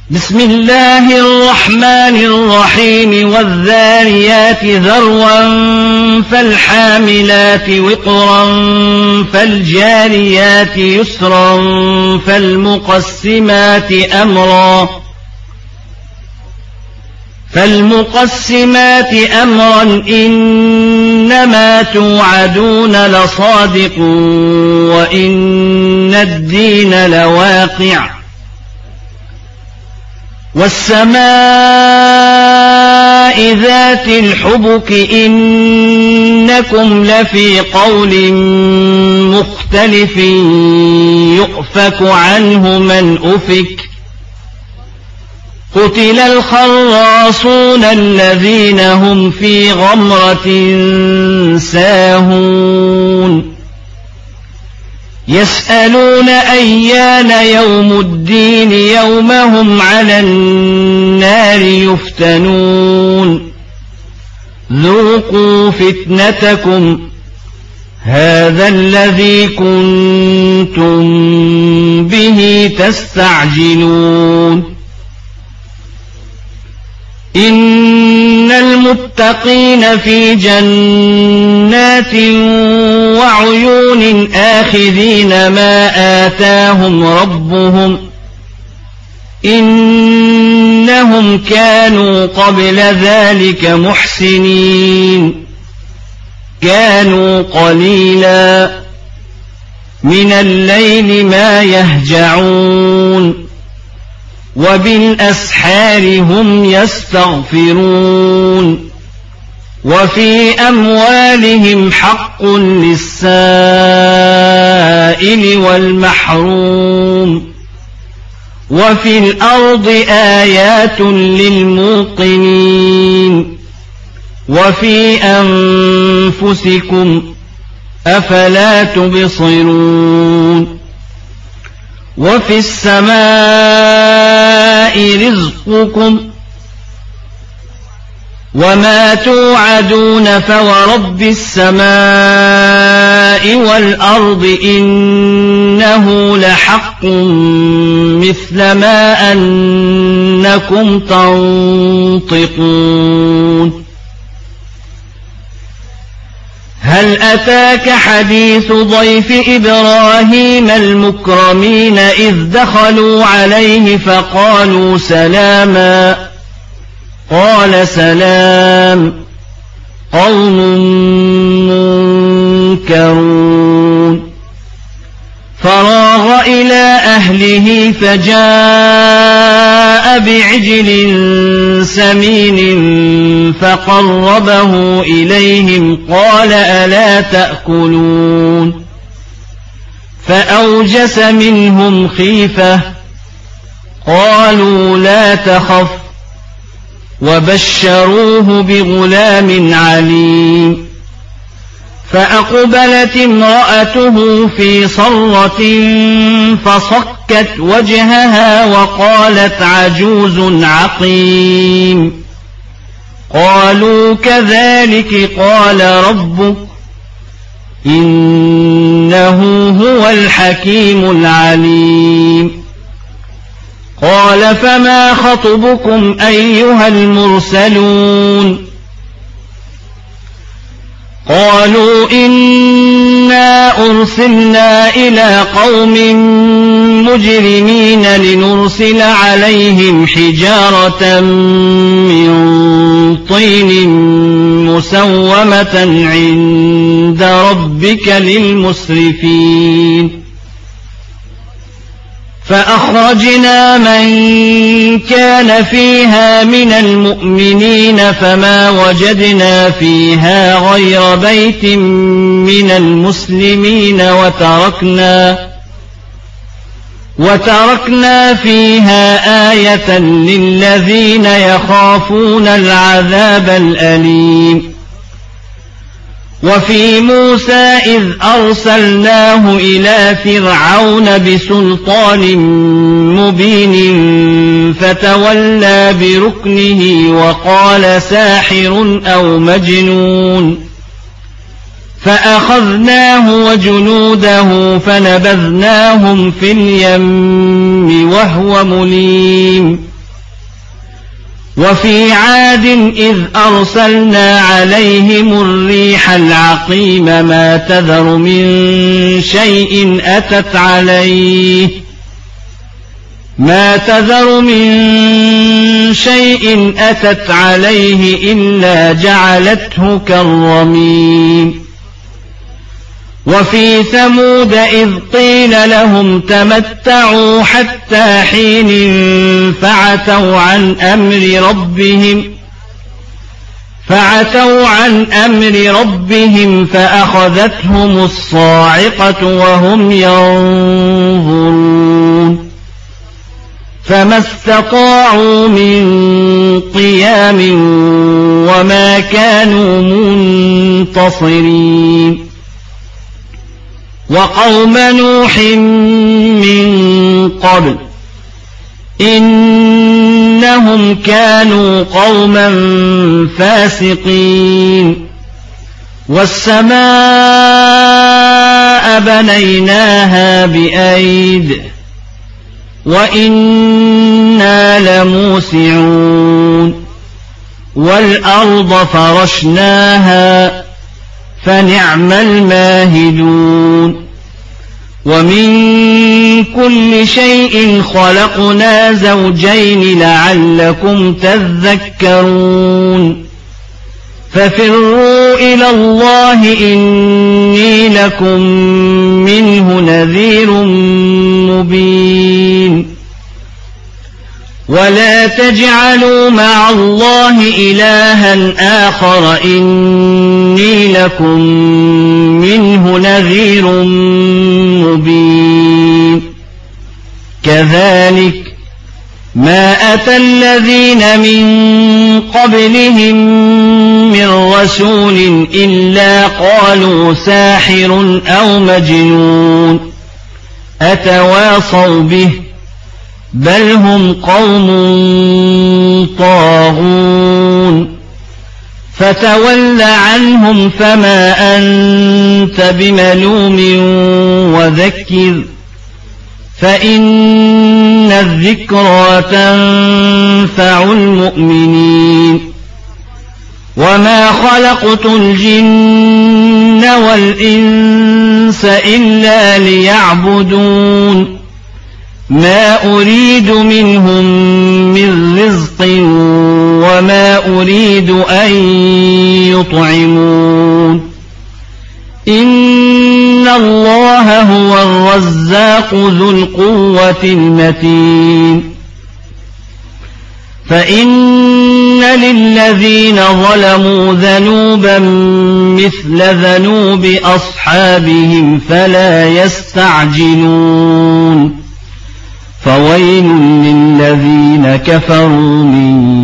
بسم الله الرحمن الرحيم والذاريات ذروا فالحاملات وقرا فالجاريات يسرا فالمقسمات أمرا إنما توعدون لصادق وإن الدين لواقع والسماء ذات الحبك إنكم لفي قول مختلف يؤفك عنه من أفك قتل الخراصون الذين هم في غمرة ساهون يسألون أيان يوم الدين يوم هم على النار يفتنون ذوقوا فتنتكم هذا الذي كنتم به تستعجلون إن المتقين في جنات وعيون آخذين ما آتاهم ربهم إنهم كانوا قبل ذلك محسنين كانوا قليلا من الليل ما يهجعون وبالأسحار هم يستغفرون وفي أموالهم حق للسائل والمحروم وفي الأرض آيات للموقنين وفي أنفسكم أفلا تبصرون وفي السماء رزقكم وما توعدون فورب السماء والأرض إنه لحق مثل ما أنكم تنطقون هل أتاك حديث ضيف إبراهيم المكرمين إذ دخلوا عليه فقالوا سلاما قال سلام قوم منكرون فراغ إلى أهله فجاء بعجل سمين فقربه إليهم قال ألا تأكلون فأوجس منهم خيفة قالوا لا تخف وبشروه بغلام عليم فأقبلت امرأته في صرة فصكت وجهها وقالت عجوز عقيم قالوا كذلك قال ربك إنه هو الحكيم العليم قال فما خطبكم أيها المرسلون قالوا إنا أرسلنا إلى قوم مجرمين لنرسل عليهم حجارة من طين مسومة عند ربك للمسرفين فأخرجنا من كان فيها من المؤمنين فما وجدنا فيها غير بيت من المسلمين وتركنا فيها آية للذين يخافون العذاب الأليم وفي موسى إذ أرسلناه إلى فرعون بسلطان مبين فتولى بركنه وقال ساحر أو مجنون فأخذناه وجنوده فنبذناهم في اليم وهو مليم وفي عاد إذ أرسلنا عليهم الريح العقيم ما تذر من شيء أتت عليه إلا جعلته كالرميم وفي ثمود إذ قيل لهم تمتعوا حتى حين فعتوا عن أمر ربهم فأخذتهم الصاعقة وهم ينظرون فما استطاعوا من قيام وما كانوا منتصرين وقوم نوح من قبل إنهم كانوا قوما فاسقين والسماء بنيناها بأيد وإنا لموسعون والأرض فرشناها فنعم الماهدون ومن كل شيء خلقنا زوجين لعلكم تذكرون ففروا إلى الله إني لكم منه نذير مبين ولا تجعلوا مع الله إلها آخر إني لكم منه نذير مبين كذلك ما أتى الذين من قبلهم من رسول إلا قالوا ساحر أو مجنون أتواصوا به بل هم قوم طاغون فتول عنهم فما أنت بملوم وذكر فإن الذكرى تنفع المؤمنين وما خلقت الجن والإنس إلا ليعبدون ما أريد منهم من رزق وما أريد أن يطعمون إن الله هو الرزاق ذو القوة المتين فإن للذين ظلموا ذنوبا مثل ذنوب أصحابهم فلا يستعجلون فويل للذين كفروا من